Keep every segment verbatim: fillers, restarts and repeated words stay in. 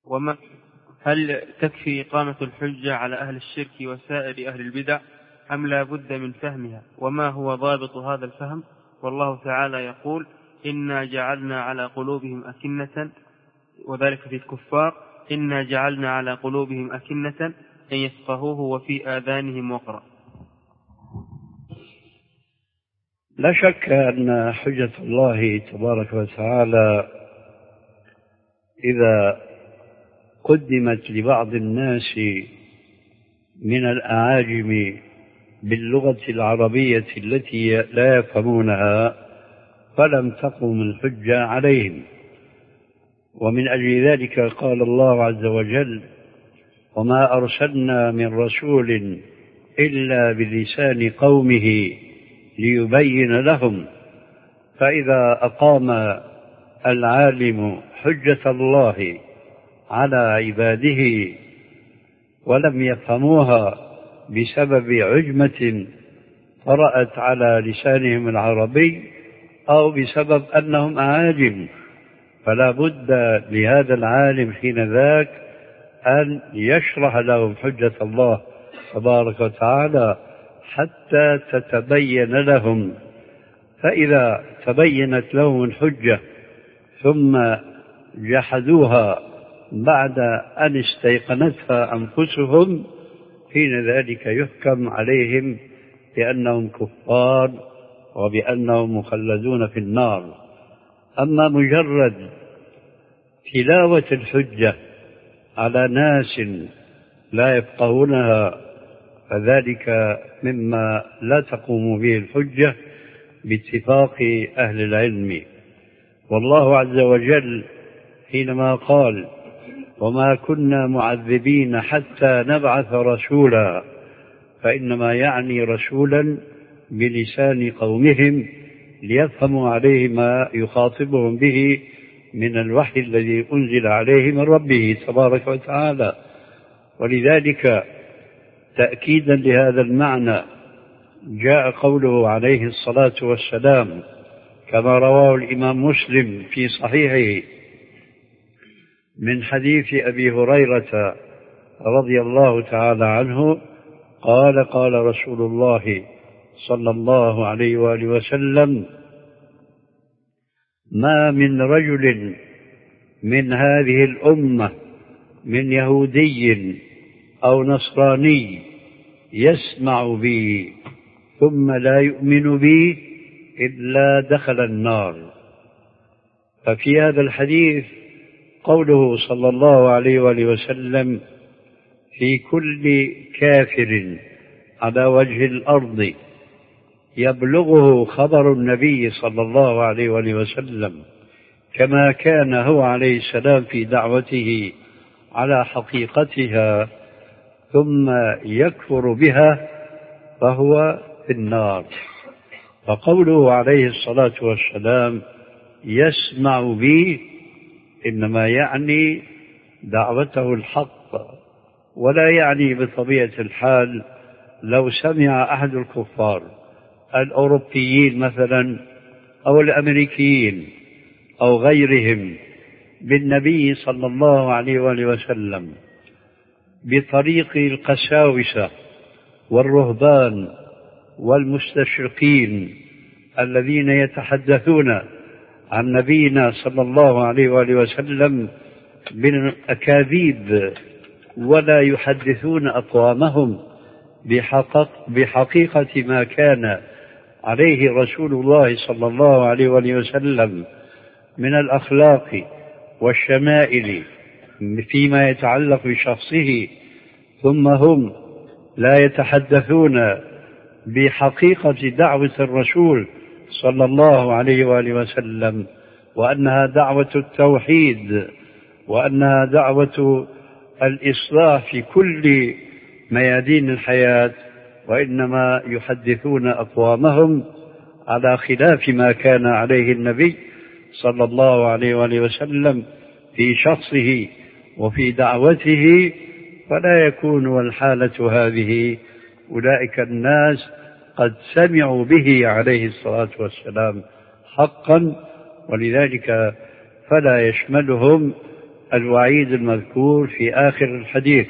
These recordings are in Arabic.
وما هل تكفي إقامة الحجة على أهل الشرك وسائر أهل البدع أم لا بد من فهمها؟ وما هو ضابط هذا الفهم؟ والله تعالى يقول إنا جعلنا على قلوبهم أكنة، وذلك في الكفار، إنا جعلنا على قلوبهم أكنة أن يفقهوه وفي آذانهم وقرا. لا شك أن حجة الله تبارك وتعالى إذا قدمت لبعض الناس من الأعاجم باللغة العربية التي لا يفهمونها فلم تقم الحجة عليهم. ومن أجل ذلك قال الله عز وجل: وما أرسلنا من رسول إلا بلسان قومه ليبين لهم. فإذا أقام العالم حجة الله على عباده ولم يفهموها بسبب عجمة طرأت على لسانهم العربي أو بسبب أنهم أعاجم، فلا بد لهذا العالم حين ذاك أن يشرح لهم حجة الله تبارك وتعالى حتى تتبين لهم. فإذا تبينت لهم الحجة ثم جحدوها بعد أن استيقنتها أنفسهم، حين ذلك يحكم عليهم بأنهم كفار وبأنهم مخلدون في النار. أما مجرد تلاوة الحجة على ناس لا يفقهونها فذلك مما لا تقوم به الحجة باتفاق أهل العلم. والله عز وجل حينما قال: وما كنا معذبين حتى نبعث رسولا، فإنما يعني رسولا بلسان قومهم ليفهموا عليه ما يخاطبهم به من الوحي الذي أنزل عليه من ربه تبارك وتعالى. ولذلك تأكيدا لهذا المعنى جاء قوله عليه الصلاة والسلام كما رواه الإمام مسلم في صحيحه من حديث أبي هريرة رضي الله تعالى عنه قال: قال رسول الله صلى الله عليه وآله وسلم: ما من رجل من هذه الأمة من يهودي أو نصراني يسمع بي ثم لا يؤمن بي إلا دخل النار. ففي هذا الحديث قوله صلى الله عليه وآله وسلم: في كل كافر على وجه الأرض يبلغه خبر النبي صلى الله عليه وآله وسلم كما كان هو عليه السلام في دعوته على حقيقتها ثم يكفر بها فهو في النار. فقوله عليه الصلاة والسلام يسمع بي إنما يعني دعوته الحق، ولا يعني بطبيعة الحال لو سمع أحد الكفار الأوروبيين مثلا أو الأمريكيين أو غيرهم بالنبي صلى الله عليه وآله وسلم بطريق القساوسة والرهبان والمستشرقين الذين يتحدثون عن نبينا صلى الله عليه وآله وسلم بالأكاذيب ولا يحدثون أقوامهم بحقيقة ما كان عليه رسول الله صلى الله عليه وآله وسلم من الأخلاق والشمائل فيما يتعلق بشخصه، ثم هم لا يتحدثون بحقيقة دعوة الرسول صلى الله عليه وآله وسلم، وأنها دعوة التوحيد وأنها دعوة الإصلاح في كل ميادين الحياة، وإنما يحدثون أقوامهم على خلاف ما كان عليه النبي صلى الله عليه وآله وسلم في شخصه وفي دعوته، فلا يكون الحالة هذه. أولئك الناس قد سمعوا به عليه الصلاة والسلام حقا، ولذلك فلا يشملهم الوعيد المذكور في آخر الحديث.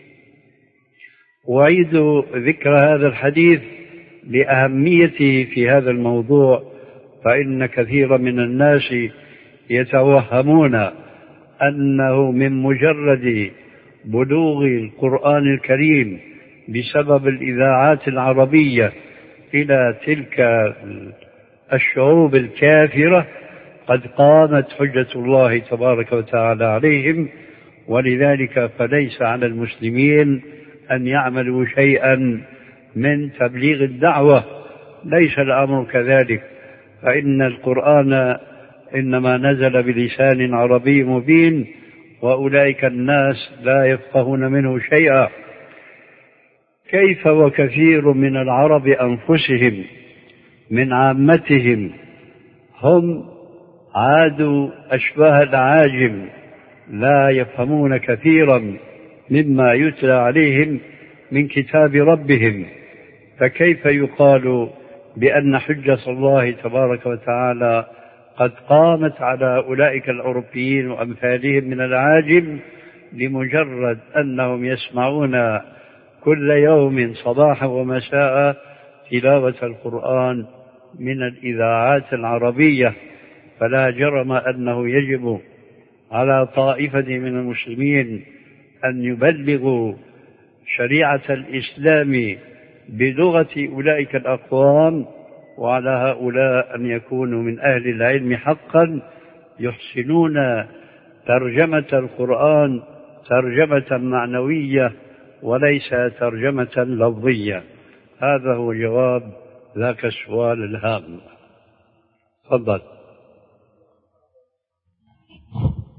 أعيد ذكر هذا الحديث لأهميته في هذا الموضوع، فإن كثيرا من الناس يتوهمون أنه من مجرد بلوغ القرآن الكريم بسبب الإذاعات العربية إلى تلك الشعوب الكافرة قد قامت حجة الله تبارك وتعالى عليهم، ولذلك فليس على المسلمين أن يعملوا شيئا من تبليغ الدعوة. ليس الأمر كذلك، فإن القرآن إنما نزل بلسان عربي مبين، وأولئك الناس لا يفقهون منه شيئا. كيف وكثير من العرب أنفسهم من عامتهم هم عادوا أشباه العاجم، لا يفهمون كثيرا مما يتلى عليهم من كتاب ربهم، فكيف يقال بأن حجة الله تبارك وتعالى قد قامت على أولئك الأوروبيين وأمثالهم من العاجم لمجرد أنهم يسمعون كل يوم صباحا ومساء تلاوة القرآن من الإذاعات العربية؟ فلا جرم أنه يجب على طائفة من المسلمين أن يبلغوا شريعة الإسلام بلغة أولئك الأقوام، وعلى هؤلاء أن يكونوا من أهل العلم حقا يحسنون ترجمة القرآن ترجمة معنوية وليس ترجمة لفظية. هذا هو جواب ذاك السؤال الهام. تفضل.